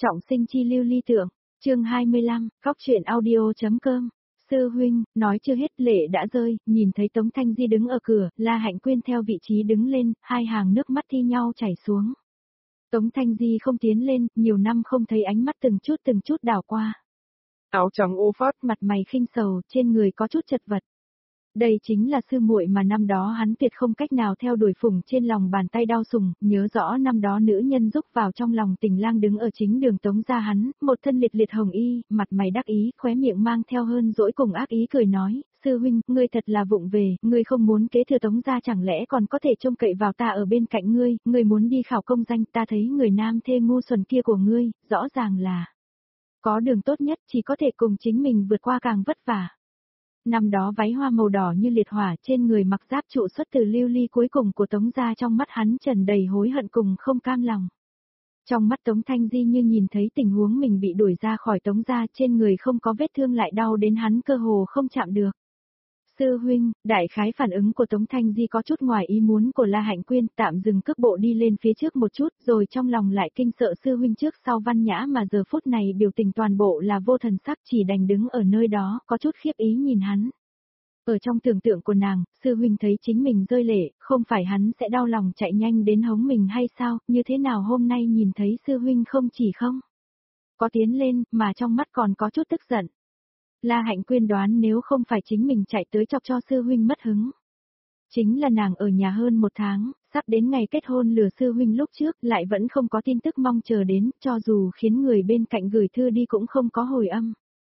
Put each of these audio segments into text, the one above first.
Trọng sinh chi lưu ly tượng, chương 25, góc truyện audio.com. Sư huynh, nói chưa hết lệ đã rơi, nhìn thấy Tống Thanh Di đứng ở cửa, La Hạnh Quyên theo vị trí đứng lên, hai hàng nước mắt thi nhau chảy xuống. Tống Thanh Di không tiến lên, nhiều năm không thấy ánh mắt từng chút đảo qua. Áo trắng ô phớt, mặt mày khinh sầu, trên người có chút chật vật. Đây chính là sư muội mà năm đó hắn tuyệt không cách nào theo đuổi, phủng trên lòng bàn tay đau sùng, nhớ rõ năm đó nữ nhân rúc vào trong lòng Tình Lang đứng ở chính đường Tống gia hắn, một thân liệt hồng y, mặt mày đắc ý, khóe miệng mang theo hơn dỗi cùng ác ý cười nói, sư huynh, ngươi thật là vụng về, ngươi không muốn kế thừa Tống gia chẳng lẽ còn có thể trông cậy vào ta ở bên cạnh ngươi muốn đi khảo công danh, ta thấy người nam thê ngu xuẩn kia của ngươi, rõ ràng là có đường tốt nhất, chỉ có thể cùng chính mình vượt qua càng vất vả. Năm đó váy hoa màu đỏ như liệt hỏa, trên người mặc giáp trụ xuất từ lưu ly cuối cùng của Tống gia, trong mắt hắn tràn đầy hối hận cùng không cam lòng. Trong mắt Tống Thanh Di như nhìn thấy tình huống mình bị đuổi ra khỏi Tống gia, trên người không có vết thương lại đau đến hắn cơ hồ không chạm được. Sư huynh, đại khái phản ứng của Tống Thanh Di có chút ngoài ý muốn của La Hạnh Quyên, tạm dừng cước bộ đi lên phía trước một chút, rồi trong lòng lại kinh sợ sư huynh trước sau văn nhã mà giờ phút này biểu tình toàn bộ là vô thần sắc, chỉ đành đứng ở nơi đó, có chút khiếp ý nhìn hắn. Ở trong tưởng tượng của nàng, sư huynh thấy chính mình rơi lệ, không phải hắn sẽ đau lòng chạy nhanh đến hống mình hay sao, như thế nào hôm nay nhìn thấy sư huynh không chỉ không có tiến lên, mà trong mắt còn có chút tức giận. La Hạnh Quyên đoán nếu không phải chính mình chạy tới chọc cho sư huynh mất hứng. Chính là nàng ở nhà hơn một tháng, sắp đến ngày kết hôn lừa sư huynh lúc trước, lại vẫn không có tin tức mong chờ đến, cho dù khiến người bên cạnh gửi thư đi cũng không có hồi âm.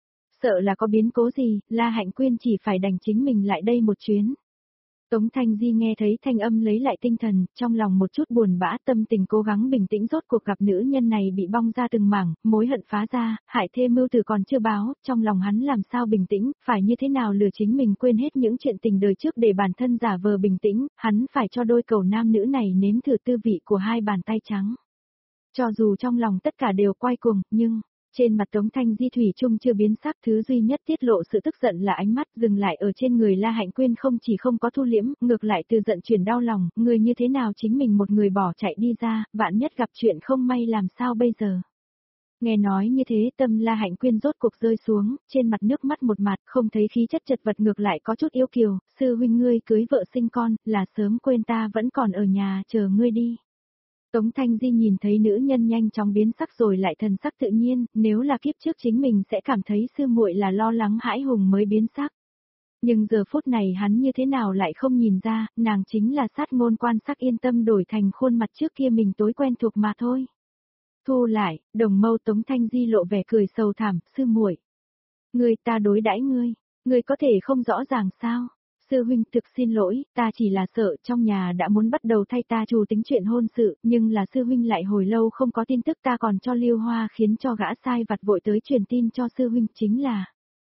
Sợ là có biến cố gì, La Hạnh Quyên chỉ phải đành chính mình lại đây một chuyến. Tống Thanh Di nghe thấy thanh âm lấy lại tinh thần, trong lòng một chút buồn bã, tâm tình cố gắng bình tĩnh, rốt cuộc gặp nữ nhân này bị bong ra từng mảng, mối hận phá ra, hại thê mưu tử còn chưa báo, trong lòng hắn làm sao bình tĩnh, phải như thế nào lừa chính mình quên hết những chuyện tình đời trước để bản thân giả vờ bình tĩnh, hắn phải cho đôi cầu nam nữ này nếm thử tư vị của hai bàn tay trắng. Cho dù trong lòng tất cả đều quay cuồng, nhưng trên mặt Tống Thanh Di thủy chung chưa biến sắc, thứ duy nhất tiết lộ sự tức giận là ánh mắt dừng lại ở trên người La Hạnh Quyên, không chỉ không có thu liễm, ngược lại từ giận chuyển đau lòng, người như thế nào chính mình một người bỏ chạy đi ra, vạn nhất gặp chuyện không may làm sao bây giờ. Nghe nói như thế, tâm La Hạnh Quyên rốt cuộc rơi xuống, trên mặt nước mắt một mặt, không thấy khí chất chật vật, ngược lại có chút yêu kiều, sư huynh ngươi cưới vợ sinh con, là sớm quên ta vẫn còn ở nhà chờ ngươi đi. Tống Thanh Di nhìn thấy nữ nhân nhanh chóng biến sắc rồi lại thần sắc tự nhiên, nếu là kiếp trước chính mình sẽ cảm thấy sư muội là lo lắng hãi hùng mới biến sắc. Nhưng giờ phút này hắn như thế nào lại không nhìn ra, nàng chính là sát ngôn quan sắc yên tâm đổi thành khuôn mặt trước kia mình tối quen thuộc mà thôi. Thu lại, đồng mâu Tống Thanh Di lộ vẻ cười sầu thảm, sư muội, ngươi ta đối đãi ngươi có thể không rõ ràng sao? Sư huynh thực xin lỗi, ta chỉ là sợ trong nhà đã muốn bắt đầu thay ta chủ tính chuyện hôn sự, nhưng là sư huynh lại hồi lâu không có tin tức, ta còn cho Lưu Hoa khiến cho gã sai vặt vội tới truyền tin cho sư huynh, chính là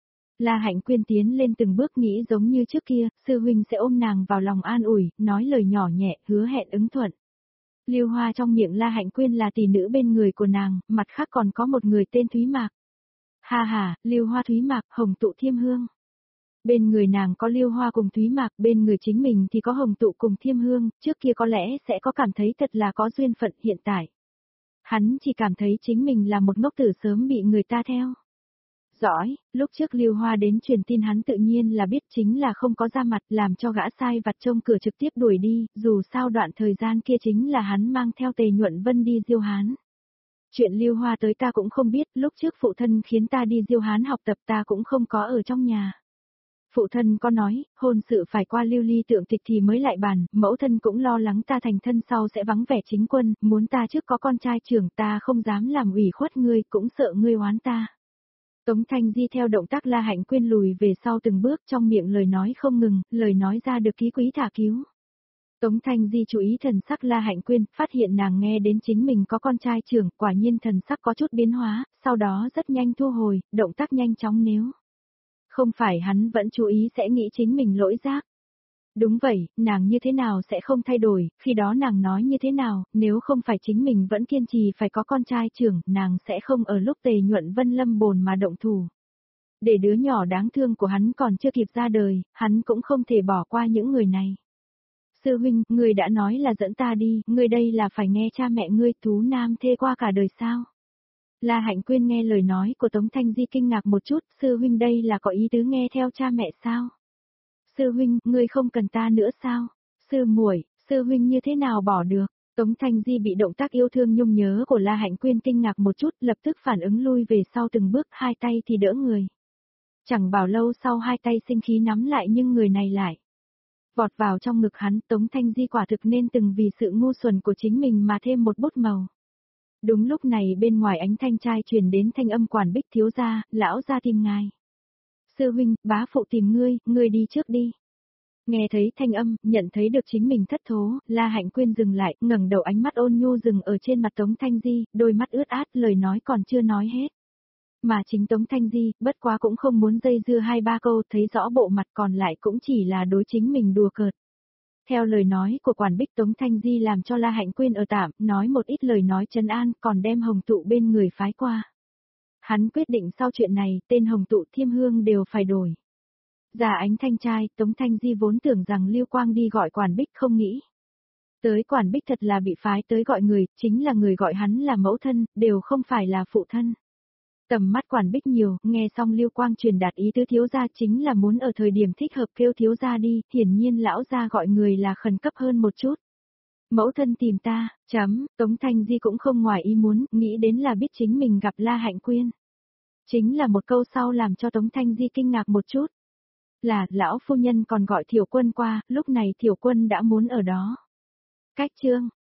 La Hạnh Quyên tiến lên từng bước, nghĩ giống như trước kia, sư huynh sẽ ôm nàng vào lòng an ủi, nói lời nhỏ nhẹ, hứa hẹn ứng thuận. Lưu Hoa trong miệng La Hạnh Quyên là tỷ nữ bên người của nàng, mặt khác còn có một người tên Thúy Mạc. Ha ha, Lưu Hoa Thúy Mạc, hồng tụ thiêm hương. Bên người nàng có Lưu Hoa cùng Thúy Mạc, bên người chính mình thì có hồng tụ cùng thiêm hương, trước kia có lẽ sẽ có cảm thấy thật là có duyên phận, hiện tại hắn chỉ cảm thấy chính mình là một ngốc tử sớm bị người ta theo dõi. Lúc trước Lưu Hoa đến truyền tin hắn tự nhiên là biết, chính là không có ra mặt, làm cho gã sai vặt trông cửa trực tiếp đuổi đi, dù sao đoạn thời gian kia chính là hắn mang theo Tề Nhuận Vân đi Diêu Hán. Chuyện Lưu Hoa tới ta cũng không biết, lúc trước phụ thân khiến ta đi Diêu Hán học tập ta cũng không có ở trong nhà. Phụ thân có nói, hôn sự phải qua lưu ly tượng tịch thì mới lại bàn, mẫu thân cũng lo lắng ta thành thân sau sẽ vắng vẻ chính quân, muốn ta trước có con trai trưởng, ta không dám làm ủy khuất ngươi, cũng sợ ngươi oán ta. Tống Thanh Di theo động tác La Hạnh Quyên lùi về sau từng bước, trong miệng lời nói không ngừng, lời nói ra được ký quý thả cứu. Tống Thanh Di chú ý thần sắc La Hạnh Quyên, phát hiện nàng nghe đến chính mình có con trai trưởng, quả nhiên thần sắc có chút biến hóa, sau đó rất nhanh thu hồi, động tác nhanh chóng, nếu không phải hắn vẫn chú ý sẽ nghĩ chính mình lỗi giác. Đúng vậy, nàng như thế nào sẽ không thay đổi, khi đó nàng nói như thế nào, nếu không phải chính mình vẫn kiên trì phải có con trai trưởng, nàng sẽ không ở lúc Tề Nhuận Vân lâm bồn mà động thủ. Để đứa nhỏ đáng thương của hắn còn chưa kịp ra đời, hắn cũng không thể bỏ qua những người này. Sư huynh, ngươi đã nói là dẫn ta đi, ngươi đây là phải nghe cha mẹ ngươi Tú Nam thê qua cả đời sao? La Hạnh Quyên nghe lời nói của Tống Thanh Di kinh ngạc một chút, sư huynh đây là có ý tứ nghe theo cha mẹ sao? Sư huynh, ngươi không cần ta nữa sao? Sư muội, sư huynh như thế nào bỏ được? Tống Thanh Di bị động tác yêu thương nhung nhớ của La Hạnh Quyên kinh ngạc một chút, lập tức phản ứng lui về sau từng bước, hai tay thì đỡ người. Chẳng bảo lâu sau hai tay sinh khí nắm lại nhưng người này lại vọt vào trong ngực hắn. Tống Thanh Di quả thực nên từng vì sự ngu xuẩn của chính mình mà thêm một bút màu. Đúng lúc này bên ngoài ánh thanh trai truyền đến thanh âm Quản Bích thiếu gia, lão gia tìm ngài. Sư huynh, bá phụ tìm ngươi đi trước đi. Nghe thấy thanh âm, nhận thấy được chính mình thất thố, La Hạnh Quyên dừng lại, ngẩng đầu ánh mắt ôn nhu dừng ở trên mặt Tống Thanh Di, đôi mắt ướt át, lời nói còn chưa nói hết. Mà chính Tống Thanh Di, bất quá cũng không muốn dây dưa hai ba câu, thấy rõ bộ mặt còn lại cũng chỉ là đối chính mình đùa cợt. Theo lời nói của Quản Bích, Tống Thanh Di làm cho La Hạnh Quyên ở tạm, nói một ít lời nói trấn an, còn đem Hồng Tụ bên người phái qua. Hắn quyết định sau chuyện này, tên Hồng Tụ Thiêm Hương đều phải đổi. Già ánh thanh trai, Tống Thanh Di vốn tưởng rằng Lưu Quang đi gọi Quản Bích không nghĩ. Tới Quản Bích thật là bị phái tới gọi người, chính là người gọi hắn là mẫu thân, đều không phải là phụ thân. Tầm mắt Quản Bích nhiều, nghe xong Lưu Quang truyền đạt ý tứ thiếu gia chính là muốn ở thời điểm thích hợp kêu thiếu gia đi, hiển nhiên lão gia gọi người là khẩn cấp hơn một chút. Mẫu thân tìm ta, Tống Thanh Di cũng không ngoài ý muốn, nghĩ đến là biết chính mình gặp La Hạnh Quyên. Chính là một câu sau làm cho Tống Thanh Di kinh ngạc một chút. Là, lão phu nhân còn gọi Thiểu Quân qua, lúc này Thiểu Quân đã muốn ở đó. Cách chương